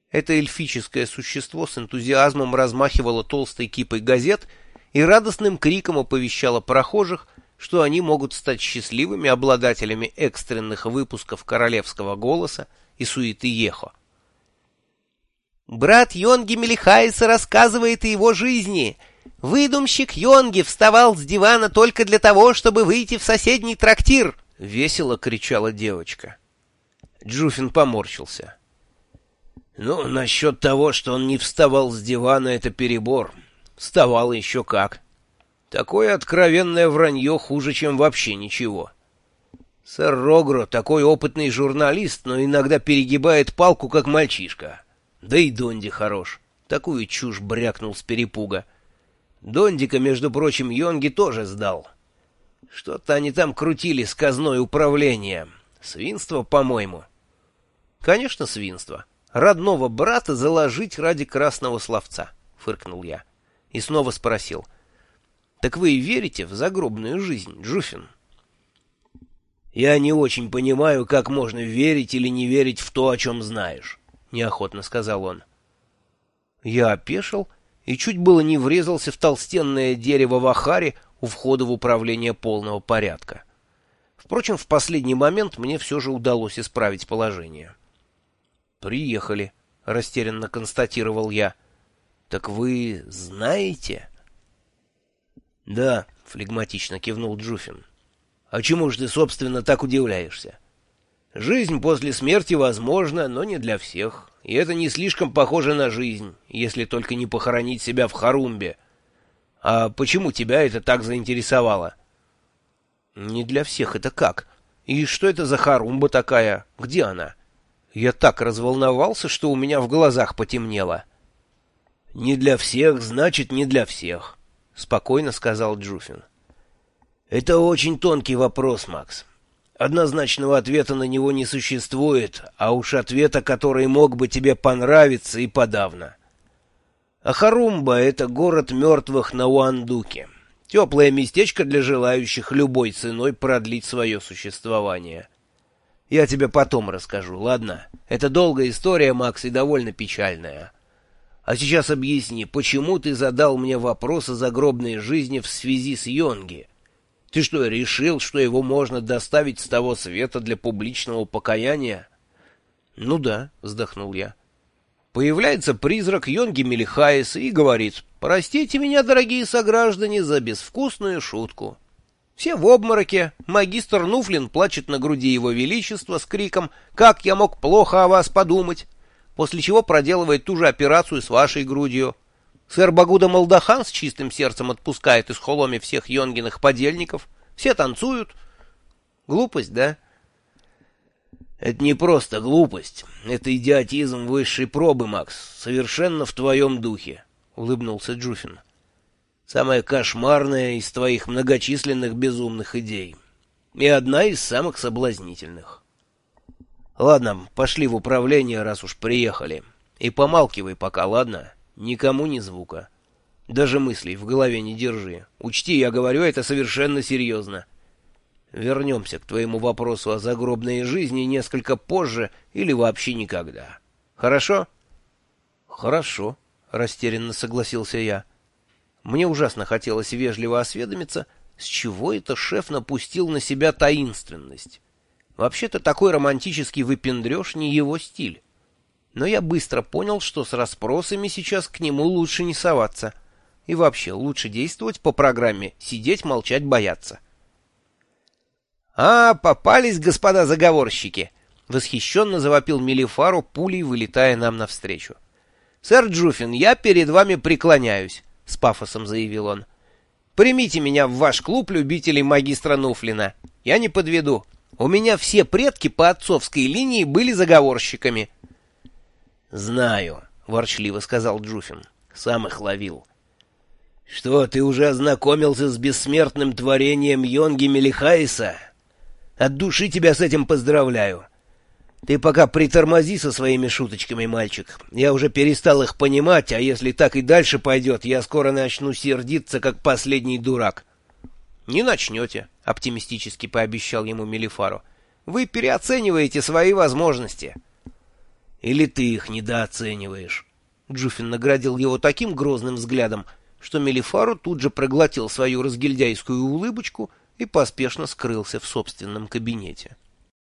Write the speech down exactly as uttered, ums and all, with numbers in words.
Это эльфическое существо с энтузиазмом размахивало толстой кипой газет и радостным криком оповещало прохожих, что они могут стать счастливыми обладателями экстренных выпусков королевского голоса и суеты Ехо. Брат Йонги Мелихайса рассказывает о его жизни. Выдумщик Йонги вставал с дивана только для того, чтобы выйти в соседний трактир, — весело кричала девочка. Джуфин поморщился. Ну, насчет того, что он не вставал с дивана, это перебор. Вставал еще как. Такое откровенное вранье хуже, чем вообще ничего. Сэр Рогро такой опытный журналист, но иногда перегибает палку, как мальчишка. Да и Донди хорош. Такую чушь брякнул с перепуга. Дондика, между прочим, Йонги тоже сдал. Что-то они там крутили с казной управления. Свинство, по-моему. Конечно, свинство. Родного брата заложить ради красного словца, фыркнул я. И снова спросил. Так вы верите в загробную жизнь, Джуфин? Я не очень понимаю, как можно верить или не верить в то, о чем знаешь. — неохотно сказал он. Я опешил и чуть было не врезался в толстенное дерево в Ахаре у входа в управление полного порядка. Впрочем, в последний момент мне все же удалось исправить положение. «Приехали», — растерянно констатировал я. «Так вы знаете?» «Да», — флегматично кивнул Джуфин. «А чему ж ты, собственно, так удивляешься? Жизнь после смерти возможна, но не для всех, и это не слишком похоже на жизнь, если только не похоронить себя в Харумбе. А почему тебя это так заинтересовало?» «Не для всех это как? И что это за Харумба такая? Где она?» Я так разволновался, что у меня в глазах потемнело. «Не для всех, значит, не для всех», — спокойно сказал Джуфин. «Это очень тонкий вопрос, Макс. Однозначного ответа на него не существует, а уж ответа, который мог бы тебе понравиться, и подавно. А Харумба — это город мертвых на Уандуке. Теплое местечко для желающих любой ценой продлить свое существование. Я тебе потом расскажу, ладно? Это долгая история, Макс, и довольно печальная. А сейчас объясни, почему ты задал мне вопрос о загробной жизни в связи с Йонги? Ты что, решил, что его можно доставить с того света для публичного покаяния? — Ну да, — вздохнул я. Появляется призрак Йонги Мелихайса и говорит: «Простите меня, дорогие сограждане, за безвкусную шутку». Все в обмороке, магистр Нуфлин плачет на груди его величества с криком «Как я мог плохо о вас подумать?», после чего проделывает ту же операцию с вашей грудью. Сэр Багуда Малдахан с чистым сердцем отпускает из Холоми всех Йонгиных подельников. Все танцуют. Глупость, да? Это не просто глупость. Это идиотизм высшей пробы, Макс. Совершенно в твоем духе, — улыбнулся Джуфин. Самая кошмарная из твоих многочисленных безумных идей. И одна из самых соблазнительных. Ладно, пошли в управление, раз уж приехали. И помалкивай пока, ладно? Никому ни звука. Даже мыслей в голове не держи. Учти, я говорю это совершенно серьезно. Вернемся к твоему вопросу о загробной жизни несколько позже или вообще никогда. Хорошо? Хорошо, растерянно согласился я. Мне ужасно хотелось вежливо осведомиться, с чего это шеф напустил на себя таинственность. Вообще-то такой романтический выпендрёж не его стиль. Но я быстро понял, что с расспросами сейчас к нему лучше не соваться. И вообще лучше действовать по программе «сидеть, молчать, бояться». «А, попались, господа заговорщики!» — восхищенно завопил Мелифару, пулей вылетая нам навстречу. «Сэр Джуфин, я перед вами преклоняюсь», — с пафосом заявил он. «Примите меня в ваш клуб любителей магистра Нуфлина. Я не подведу. У меня все предки по отцовской линии были заговорщиками». «Знаю», — ворчливо сказал Джуфин. «Сам их ловил». «Что, ты уже ознакомился с бессмертным творением Йонги Мелихайса? От души тебя с этим поздравляю. Ты пока притормози со своими шуточками, мальчик. Я уже перестал их понимать, а если так и дальше пойдет, я скоро начну сердиться, как последний дурак». «Не начнете», — оптимистически пообещал ему Мелифару. «Вы переоцениваете свои возможности». Или ты их недооцениваешь?» Джуфин наградил его таким грозным взглядом, что Мелифару тут же проглотил свою разгильдяйскую улыбочку и поспешно скрылся в собственном кабинете.